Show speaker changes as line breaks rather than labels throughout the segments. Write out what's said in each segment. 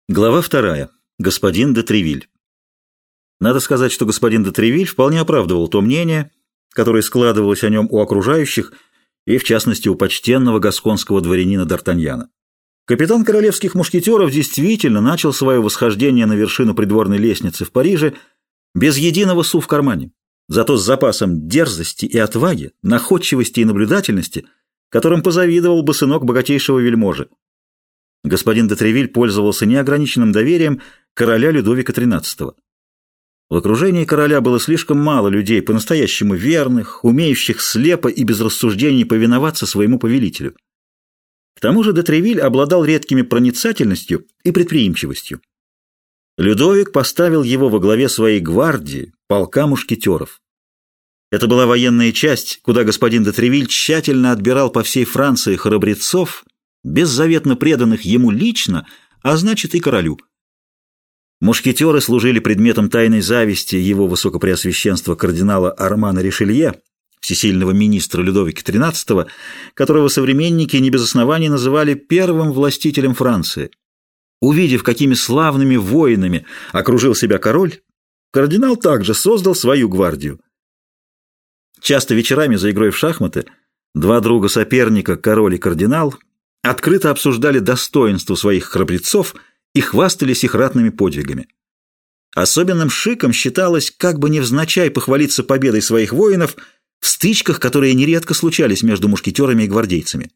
Глава 2. Господин де Тревиль. Надо сказать, что господин де Тревиль вполне оправдывал то мнение, которое складывалось о нем у окружающих, и в частности у почтенного гасконского дворянина Д'Артаньяна. Капитан королевских мушкетеров действительно начал свое восхождение на вершину придворной лестницы в Париже без единого су в кармане, зато с запасом дерзости и отваги, находчивости и наблюдательности, которым позавидовал бы сынок богатейшего вельможи. Господин де Тревиль пользовался неограниченным доверием короля Людовика XIII. В окружении короля было слишком мало людей, по-настоящему верных, умеющих слепо и без рассуждений повиноваться своему повелителю. К тому же де Тревиль обладал редкими проницательностью и предприимчивостью. Людовик поставил его во главе своей гвардии, полка мушкетеров. Это была военная часть, куда господин де Тревиль тщательно отбирал по всей Франции храбрецов, беззаветно преданных ему лично, а значит и королю. Мушкетеры служили предметом тайной зависти его высокопреосвященства кардинала Армана Ришелье, всесильного министра Людовика XIII, которого современники не без оснований называли первым властителем Франции. Увидев, какими славными воинами окружил себя король, кардинал также создал свою гвардию. Часто вечерами за игрой в шахматы два друга-соперника, король и кардинал, открыто обсуждали достоинство своих храбрецов и хвастались их ратными подвигами. Особенным шиком считалось как бы невзначай похвалиться победой своих воинов в стычках, которые нередко случались между мушкетерами и гвардейцами.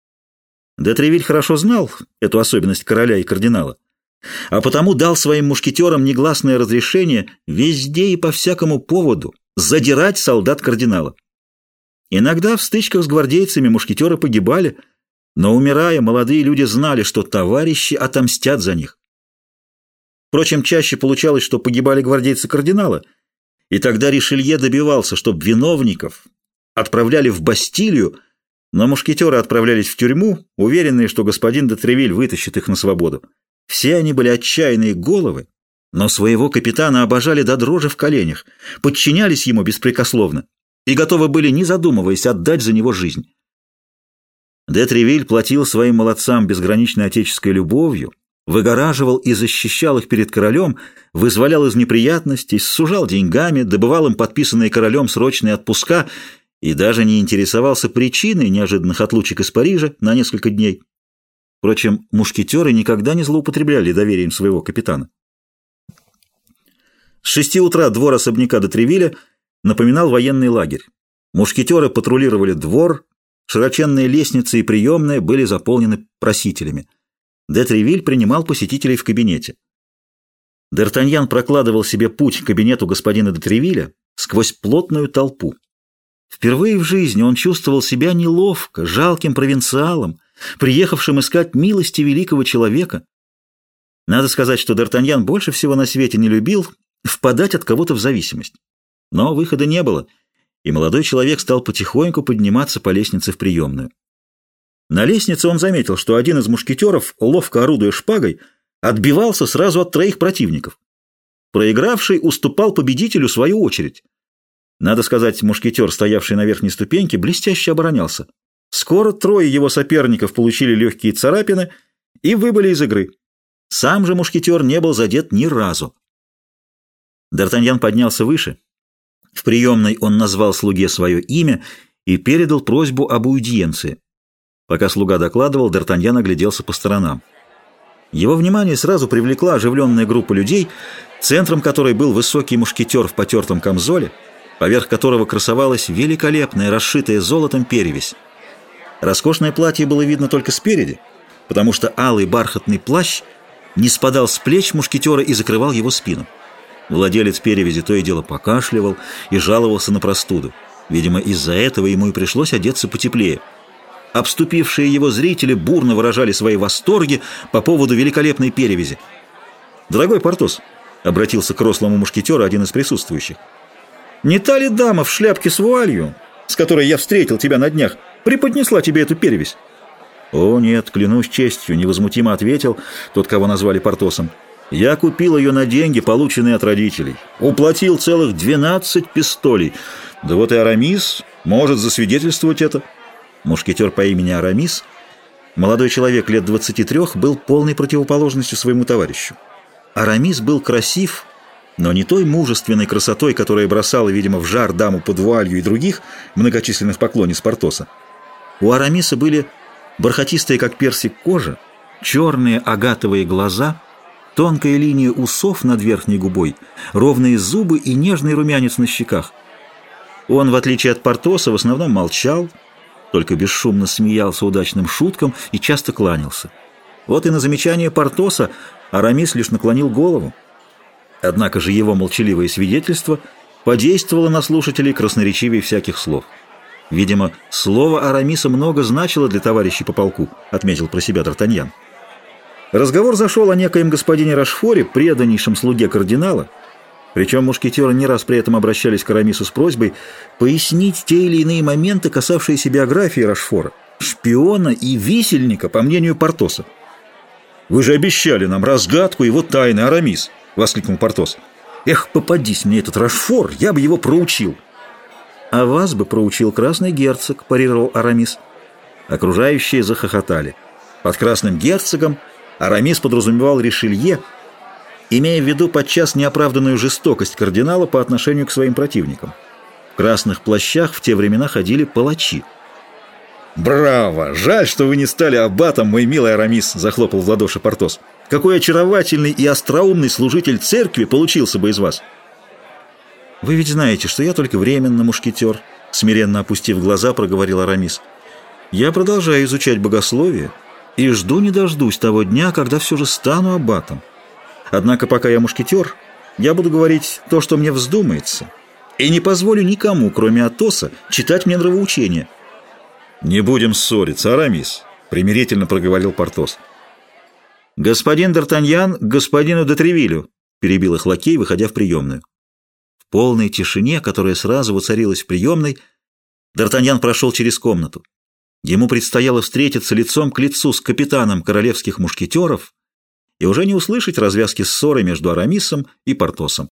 Де Тревиль хорошо знал эту особенность короля и кардинала, а потому дал своим мушкетерам негласное разрешение везде и по всякому поводу задирать солдат кардинала. Иногда в стычках с гвардейцами мушкетеры погибали, но, умирая, молодые люди знали, что товарищи отомстят за них. Впрочем, чаще получалось, что погибали гвардейцы кардинала, и тогда Ришелье добивался, чтобы виновников отправляли в Бастилию, но мушкетеры отправлялись в тюрьму, уверенные, что господин де Тревиль вытащит их на свободу. Все они были отчаянные головы, но своего капитана обожали до дрожи в коленях, подчинялись ему беспрекословно и готовы были, не задумываясь, отдать за него жизнь. Де Тревиль платил своим молодцам безграничной отеческой любовью, выгораживал и защищал их перед королем, вызволял из неприятностей, сужал деньгами, добывал им подписанные королем срочные отпуска и даже не интересовался причиной неожиданных отлучек из Парижа на несколько дней. Впрочем, мушкетеры никогда не злоупотребляли доверием своего капитана. С 6 утра двор особняка де Тревиля напоминал военный лагерь. Мушкетеры патрулировали двор, широченные лестницы и приемные были заполнены просителями. Де Тревиль принимал посетителей в кабинете. Д'Артаньян прокладывал себе путь к кабинету господина де Тревиля сквозь плотную толпу. Впервые в жизни он чувствовал себя неловко, жалким провинциалом, приехавшим искать милости великого человека. Надо сказать, что Д'Артаньян больше всего на свете не любил впадать от кого-то в зависимость. Но выхода не было, и молодой человек стал потихоньку подниматься по лестнице в приемную. На лестнице он заметил, что один из мушкетеров, ловко орудуя шпагой, отбивался сразу от 3 противников. Проигравший уступал победителю свою очередь. Надо сказать, мушкетер, стоявший на верхней ступеньке, блестяще оборонялся. Скоро 3 его соперников получили легкие царапины и выбыли из игры. Сам же мушкетер не был задет ни разу. Д'Артаньян поднялся выше. В приемной он назвал слуге свое имя и передал просьбу об аудиенции. Пока слуга докладывал, Д'Артаньян огляделся по сторонам. Его внимание сразу привлекла оживленная группа людей, центром которой был высокий мушкетер в потертом камзоле, поверх которого красовалась великолепная, расшитая золотом перевесь. Роскошное платье было видно только спереди, потому что алый бархатный плащ не спадал с плеч мушкетера и закрывал его спину. Владелец перевязи то и дело покашливал и жаловался на простуду. Видимо, из-за этого ему и пришлось одеться потеплее. Обступившие его зрители бурно выражали свои восторги по поводу великолепной перевязи. «Дорогой Портос», — обратился к рослому мушкетеру один из присутствующих, «не та ли дама в шляпке с вуалью, с которой я встретил тебя на днях, преподнесла тебе эту перевязь?» «О, нет, клянусь честью», — невозмутимо ответил тот, кого назвали Портосом. «Я купил ее на деньги, полученные от родителей. Уплатил целых 12 пистолей. Да вот и Арамис может засвидетельствовать это». Мушкетер по имени Арамис Молодой человек лет 23 был полной противоположностью своему товарищу. Арамис был красив, но не той мужественной красотой, которая бросала, видимо, в жар даму под вуалью и других многочисленных поклонниц Портоса. У Арамиса были бархатистая, как персик, кожа, черные агатовые глаза, тонкая линия усов над верхней губой, ровные зубы и нежный румянец на щеках. Он, в отличие от Портоса, в основном молчал, только бесшумно смеялся удачным шуткам и часто кланялся. Вот и на замечание Портоса Арамис лишь наклонил голову. Однако же его молчаливое свидетельство подействовало на слушателей красноречивее всяких слов. «Видимо, слово Арамиса много значило для товарищей по полку», — отметил про себя Д'Артаньян. Разговор зашел о некоем господине Рошфоре, преданнейшем слуге кардинала, причем мушкетеры не раз при этом обращались к Арамису с просьбой пояснить те или иные моменты, касавшиеся биографии Рошфора, шпиона и висельника, по мнению Портоса. «Вы же обещали нам разгадку его тайны, Арамис!» — воскликнул Портос. «Эх, попадись мне этот Рошфор, я бы его проучил!» «А вас бы проучил красный герцог», — парировал Арамис. Окружающие захохотали. Под красным герцогом Арамис подразумевал Ришелье, имея в виду подчас неоправданную жестокость кардинала по отношению к своим противникам. В красных плащах в те времена ходили палачи. «Браво! Жаль, что вы не стали аббатом, мой милый Арамис!» — захлопал в ладоши Портос. «Какой очаровательный и остроумный служитель церкви получился бы из вас!» «Вы ведь знаете, что я только временно мушкетер», — смиренно опустив глаза, проговорил Арамис. «Я продолжаю изучать богословие и жду не дождусь того дня, когда все же стану аббатом. Однако пока я мушкетер, я буду говорить то, что мне вздумается, и не позволю никому, кроме Атоса, читать мне нравоучения». «Не будем ссориться, Арамис», — примирительно проговорил Портос. «Господин Д'Артаньян к господину де Тревилю», — перебил их лакей, выходя в приемную. В полной тишине, которая сразу воцарилась в приемной, Д'Артаньян прошел через комнату. Ему предстояло встретиться лицом к лицу с капитаном королевских мушкетеров и уже не услышать развязки ссоры между Арамисом и Портосом.